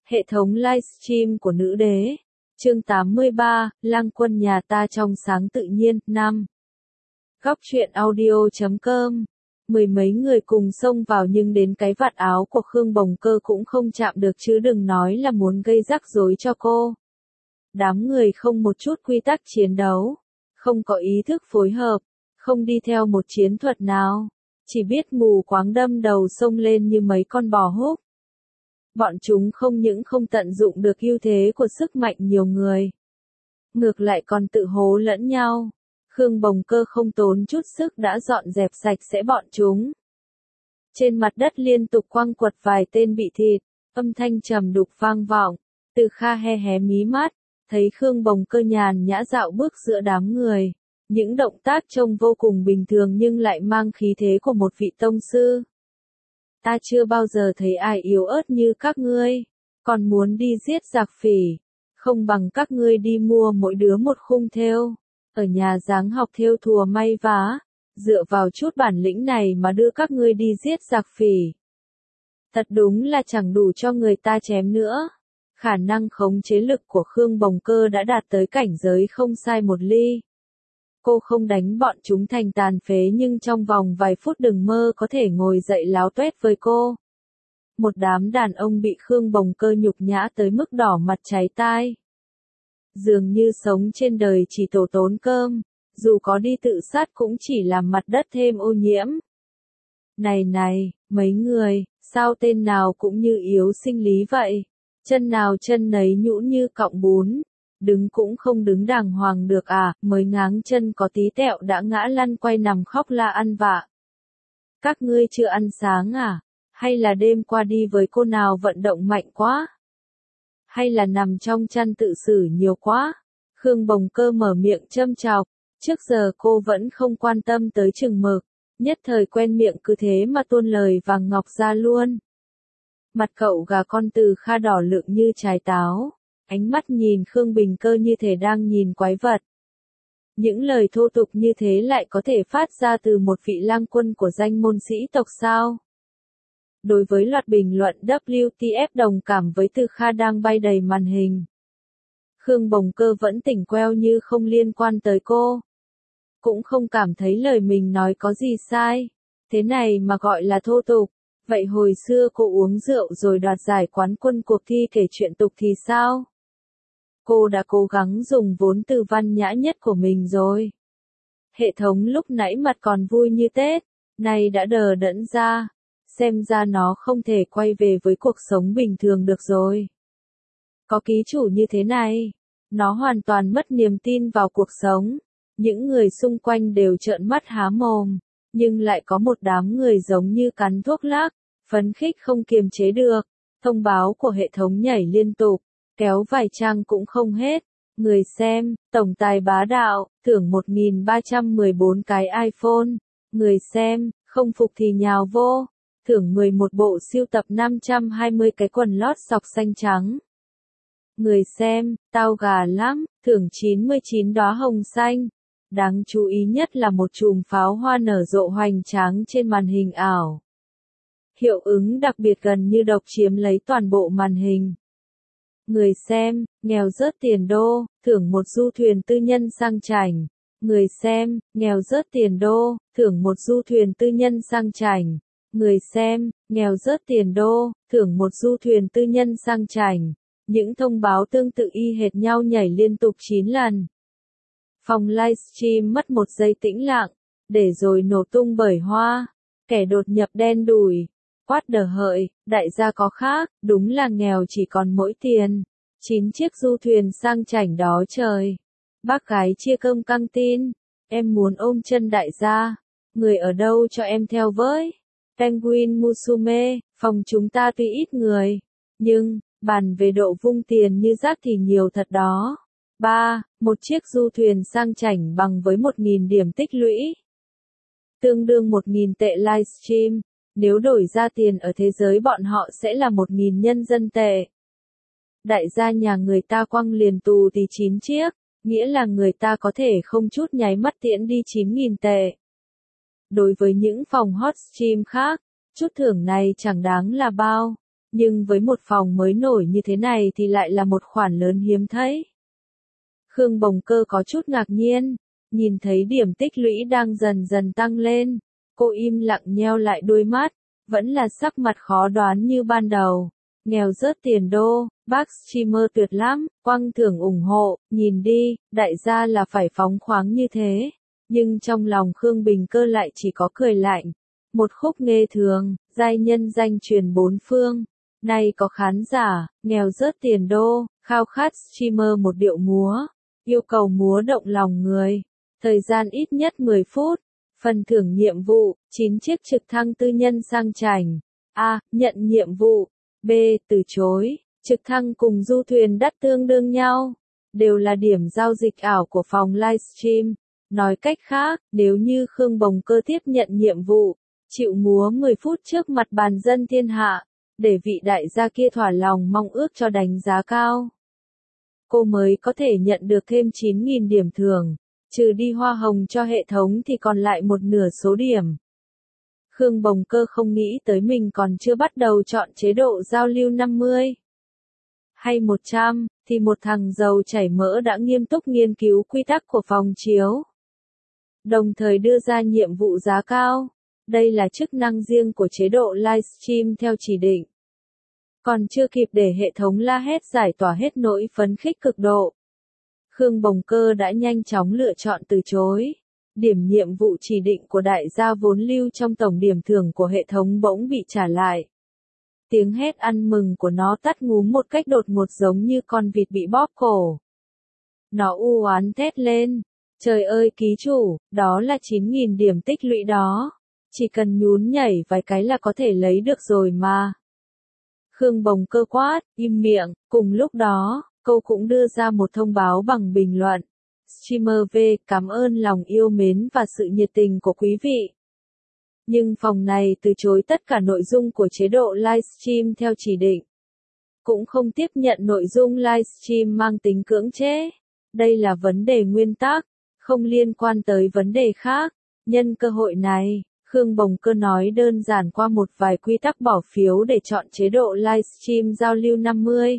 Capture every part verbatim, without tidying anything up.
Hệ thống livestream của nữ đế. Chương tám mươi ba, Lang quân nhà ta trong sáng tự nhiên. năm. Góc truyện audio chấm com. Mười mấy người cùng xông vào nhưng đến cái vạt áo của Khương Bồng Cơ cũng không chạm được chứ đừng nói là muốn gây rắc rối cho cô. Đám người không một chút quy tắc chiến đấu, không có ý thức phối hợp, không đi theo một chiến thuật nào, chỉ biết mù quáng đâm đầu xông lên như mấy con bò húc. Bọn chúng không những không tận dụng được ưu thế của sức mạnh nhiều người, ngược lại còn tự hố lẫn nhau. Khương Bồng Cơ không tốn chút sức đã dọn dẹp sạch sẽ bọn chúng. Trên mặt đất liên tục quăng quật vài tên bị thịt, âm thanh trầm đục vang vọng. Từ Kha he hé mí mắt, thấy Khương Bồng Cơ nhàn nhã dạo bước giữa đám người. Những động tác trông vô cùng bình thường nhưng lại mang khí thế của một vị tông sư. Ta chưa bao giờ thấy ai yếu ớt như các ngươi, còn muốn đi giết giặc phỉ, không bằng các ngươi đi mua mỗi đứa một khung thêu, ở nhà dáng học thêu thùa may vá, dựa vào chút bản lĩnh này mà đưa các ngươi đi giết giặc phỉ. Thật đúng là chẳng đủ cho người ta chém nữa. Khả năng khống chế lực của Khương Bồng Cơ đã đạt tới cảnh giới không sai một ly. Cô không đánh bọn chúng thành tàn phế nhưng trong vòng vài phút đừng mơ có thể ngồi dậy láo tuét với cô. Một đám đàn ông bị Khương Bồng Cơ nhục nhã tới mức đỏ mặt cháy tai. Dường như sống trên đời chỉ tổ tốn cơm, dù có đi tự sát cũng chỉ làm mặt đất thêm ô nhiễm. Này này, mấy người, sao tên nào cũng như yếu sinh lý vậy? Chân nào chân nấy nhũn như cọng bún. Đứng cũng không đứng đàng hoàng được à, mới ngáng chân có tí tẹo đã ngã lăn quay nằm khóc la ăn vạ. Các ngươi chưa ăn sáng à? Hay là đêm qua đi với cô nào vận động mạnh quá? Hay là nằm trong chăn tự xử nhiều quá? Khương Bồng Cơ mở miệng châm chọc, trước giờ cô vẫn không quan tâm tới chừng mực, nhất thời quen miệng cứ thế mà tuôn lời vàng ngọc ra luôn. Mặt cậu gà con Từ Kha đỏ lựng như trái táo. Ánh mắt nhìn Khương Bình Cơ như thể đang nhìn quái vật. Những lời thô tục như thế lại có thể phát ra từ một vị lang quân của danh môn sĩ tộc sao? Đối với loạt bình luận W T F đồng cảm với Từ Kha đang bay đầy màn hình. Khương Bồng Cơ vẫn tỉnh queo như không liên quan tới cô. Cũng không cảm thấy lời mình nói có gì sai. Thế này mà gọi là thô tục. Vậy hồi xưa cô uống rượu rồi đoạt giải quán quân cuộc thi kể chuyện tục thì sao? Cô đã cố gắng dùng vốn từ văn nhã nhất của mình rồi. Hệ thống lúc nãy mặt còn vui như Tết, nay đã đờ đẫn ra. Xem ra nó không thể quay về với cuộc sống bình thường được rồi. Có ký chủ như thế này, nó hoàn toàn mất niềm tin vào cuộc sống. Những người xung quanh đều trợn mắt há mồm, nhưng lại có một đám người giống như cắn thuốc lắc, phấn khích không kiềm chế được. Thông báo của hệ thống nhảy liên tục. Kéo vài trang cũng không hết. Người xem, tổng tài bá đạo, thưởng một nghìn ba trăm mười bốn cái iPhone. Người xem, không phục thì nhào vô, thưởng mười một bộ sưu tập năm trăm hai mươi cái quần lót sọc xanh trắng. Người xem, tao gà lắm, thưởng chín mươi chín đóa hồng xanh. Đáng chú ý nhất là một chùm pháo hoa nở rộ hoành tráng trên màn hình ảo. Hiệu ứng đặc biệt gần như độc chiếm lấy toàn bộ màn hình. Người xem, nghèo rớt tiền đô, thưởng một du thuyền tư nhân sang chảnh. Người xem, nghèo rớt tiền đô, thưởng một du thuyền tư nhân sang chảnh. Người xem, nghèo rớt tiền đô, thưởng một du thuyền tư nhân sang chảnh. Những thông báo tương tự y hệt nhau nhảy liên tục chín lần. Phòng livestream mất một giây tĩnh lặng, để rồi nổ tung bởi hoa. Kẻ đột nhập đen đủi. Quát đờ hợi, đại gia có khác, đúng là nghèo chỉ còn mỗi tiền. Chín chiếc du thuyền sang chảnh đó trời. Bác gái chia cơm căng tin. Em muốn ôm chân đại gia. Người ở đâu cho em theo với? Penguin Musume, phòng chúng ta tuy ít người. Nhưng, bàn về độ vung tiền như rác thì nhiều thật đó. ba. Một chiếc du thuyền sang chảnh bằng với một nghìn điểm tích lũy. Tương đương một nghìn tệ livestream. Nếu đổi ra tiền ở thế giới bọn họ sẽ là một nghìn nhân dân tệ. Đại gia nhà người ta quăng liền tù thì chín chiếc, nghĩa là người ta có thể không chút nháy mắt tiễn đi chín nghìn tệ. Đối với những phòng hot stream khác, chút thưởng này chẳng đáng là bao. Nhưng với một phòng mới nổi như thế này thì lại là một khoản lớn hiếm thấy. Khương Bồng Cơ có chút ngạc nhiên, nhìn thấy điểm tích lũy đang dần dần tăng lên, cô im lặng nheo lại đôi mắt, vẫn là sắc mặt khó đoán như ban đầu. Nghèo rớt tiền đô, bác streamer tuyệt lắm, quăng thưởng ủng hộ, nhìn đi, đại gia là phải phóng khoáng như thế. Nhưng trong lòng Khương Bình Cơ lại chỉ có cười lạnh. Một khúc nghề thường, giai nhân danh truyền bốn phương. Nay có khán giả, nghèo rớt tiền đô, khao khát streamer một điệu múa. Yêu cầu múa động lòng người. Thời gian ít nhất mười phút. Phần thưởng nhiệm vụ, chín chiếc trực thăng tư nhân sang chảnh. A. Nhận nhiệm vụ. B. Từ chối. Trực thăng cùng du thuyền đắt tương đương nhau. Đều là điểm giao dịch ảo của phòng livestream. Nói cách khác, nếu như Khương Bồng Cơ tiếp nhận nhiệm vụ, chịu múa mười phút trước mặt bàn dân thiên hạ, để vị đại gia kia thỏa lòng mong ước cho đánh giá cao, cô mới có thể nhận được thêm chín nghìn điểm thưởng, trừ đi hoa hồng cho hệ thống thì còn lại một nửa số điểm. Khương Bồng Cơ không nghĩ tới mình còn chưa bắt đầu chọn chế độ giao lưu năm mươi hay một trăm, thì một thằng giàu chảy mỡ đã nghiêm túc nghiên cứu quy tắc của phòng chiếu. Đồng thời đưa ra nhiệm vụ giá cao. Đây là chức năng riêng của chế độ livestream theo chỉ định. Còn chưa kịp để hệ thống la hét giải tỏa hết nỗi phấn khích cực độ. Khương Bồng Cơ đã nhanh chóng lựa chọn từ chối. Điểm nhiệm vụ chỉ định của đại gia vốn lưu trong tổng điểm thưởng của hệ thống bỗng bị trả lại. Tiếng hét ăn mừng của nó tắt ngúm một cách đột ngột giống như con vịt bị bóp cổ. Nó u oán thét lên. Trời ơi ký chủ, đó là chín nghìn điểm tích lũy đó. Chỉ cần nhún nhảy vài cái là có thể lấy được rồi mà. Khương Bồng Cơ quát, im miệng, cùng lúc đó, cô cũng đưa ra một thông báo bằng bình luận. Streamer V, cảm ơn lòng yêu mến và sự nhiệt tình của quý vị. Nhưng phòng này từ chối tất cả nội dung của chế độ livestream theo chỉ định. Cũng không tiếp nhận nội dung livestream mang tính cưỡng chế. Đây là vấn đề nguyên tắc, không liên quan tới vấn đề khác. Nhân cơ hội này, Khương Bồng Cơ nói đơn giản qua một vài quy tắc bỏ phiếu để chọn chế độ livestream giao lưu năm mươi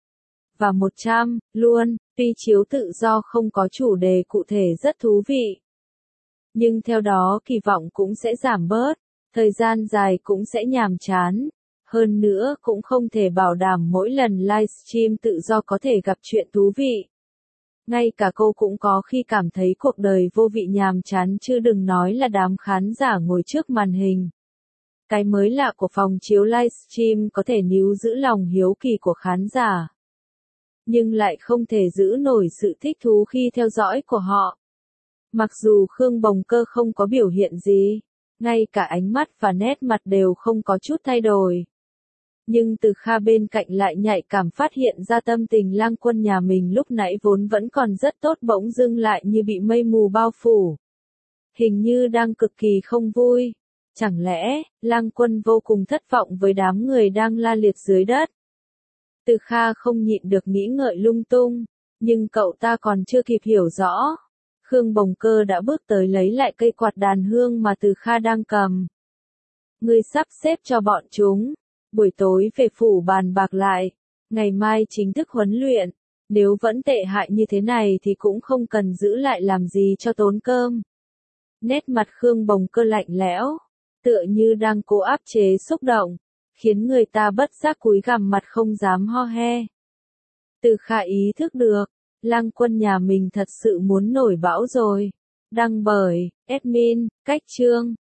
và một trăm, luôn, tuy chiếu tự do không có chủ đề cụ thể rất thú vị. Nhưng theo đó kỳ vọng cũng sẽ giảm bớt, thời gian dài cũng sẽ nhàm chán. Hơn nữa cũng không thể bảo đảm mỗi lần livestream tự do có thể gặp chuyện thú vị. Ngay cả cô cũng có khi cảm thấy cuộc đời vô vị nhàm chán chứ đừng nói là đám khán giả ngồi trước màn hình. Cái mới lạ của phòng chiếu livestream có thể níu giữ lòng hiếu kỳ của khán giả. Nhưng lại không thể giữ nổi sự thích thú khi theo dõi của họ. Mặc dù Khương Bồng Cơ không có biểu hiện gì, ngay cả ánh mắt và nét mặt đều không có chút thay đổi. Nhưng Từ Kha bên cạnh lại nhạy cảm phát hiện ra tâm tình Lang Quân nhà mình lúc nãy vốn vẫn còn rất tốt bỗng dưng lại như bị mây mù bao phủ. Hình như đang cực kỳ không vui. Chẳng lẽ, Lang Quân vô cùng thất vọng với đám người đang la liệt dưới đất. Từ Kha không nhịn được nghĩ ngợi lung tung, nhưng cậu ta còn chưa kịp hiểu rõ. Khương Bồng Cơ đã bước tới lấy lại cây quạt đàn hương mà Từ Kha đang cầm. Ngươi sắp xếp cho bọn chúng. Buổi tối về phủ bàn bạc lại. Ngày mai chính thức huấn luyện. Nếu vẫn tệ hại như thế này thì cũng không cần giữ lại làm gì cho tốn cơm. Nét mặt Khương Bồng Cơ lạnh lẽo. Tựa như đang cố áp chế xúc động. Khiến người ta bất giác cúi gằm mặt không dám ho he. Từ Kha ý thức được. Lang Quân nhà mình thật sự muốn nổi bão rồi. Đăng bởi, admin, Cách Chương.